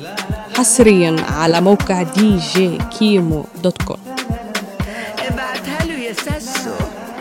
حصريا على موقع djkimo.com. ابعتها له يا ساسو.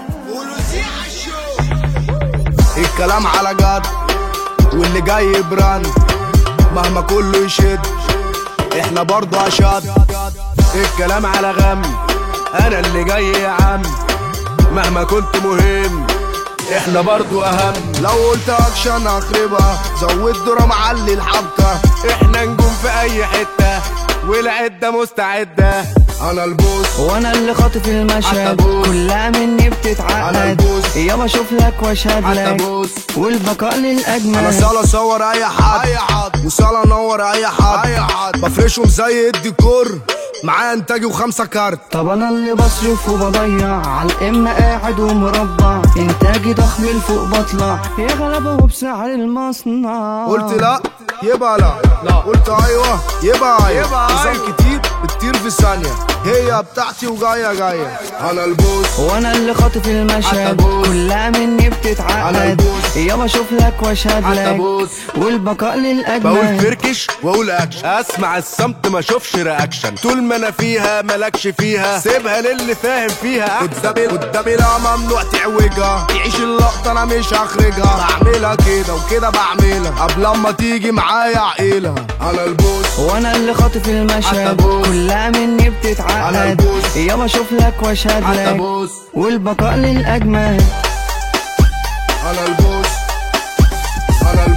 الكلام على جد واللي جاي براند، مهما كله يشد احنا برضو اشد. الكلام على غم، انا اللي جاي يا عم، مهما كنت مهم احنا برضو اهم. لو قلت اكشن هخربها، زود درام علي الحبكة، احنا نجوم في اي حتة والعدة مستعدة. انا البوس وانا اللي خاطف المشهد، كلها مني بتتعقد، يابا اشوف لك واشهد لك والبقاء للاجمل. انا سالا صور اي حد وسالا نور اي حد، بفرشهم زي الديكور، معايا انتاجي و5 كارت. طب انا اللي بصرف وبضيع، على الامة قاعد ومربع، انتاجي ضخم لفوق بطلع، يا غلبة وبسعر المصنع. قلت لا يبقى لا، قلت ايوه يبقى نظام كتير بتطير في ثانية، هي بتاعتي وجاية. انا البوس وانا اللي خاطف المشهد، كلها مني بتتعقد، يابا اشوف لك واشهد لك والبقاء للاجمل. بقول فركش واقول اكشن، اسمع الصمت ما اشوفش رياكشن، طول ما انا فيها مالكش فيها، سيبها للي فاهم فيها. قدامي لا ممنوع تعوجها، تعيش اللقطة انا مش هخرجها، بعملها كده وكده بعملها قبل اما تيجي معايا عقيلة. انا البوس وانا اللي خاطف المشهد، كلها مني بتتعقد، يابا اشوف لك واشهد لك والبقاء للاجمل. انا البوس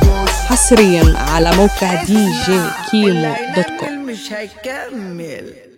حصريا على موقع djkimo.com. مش هيكمل.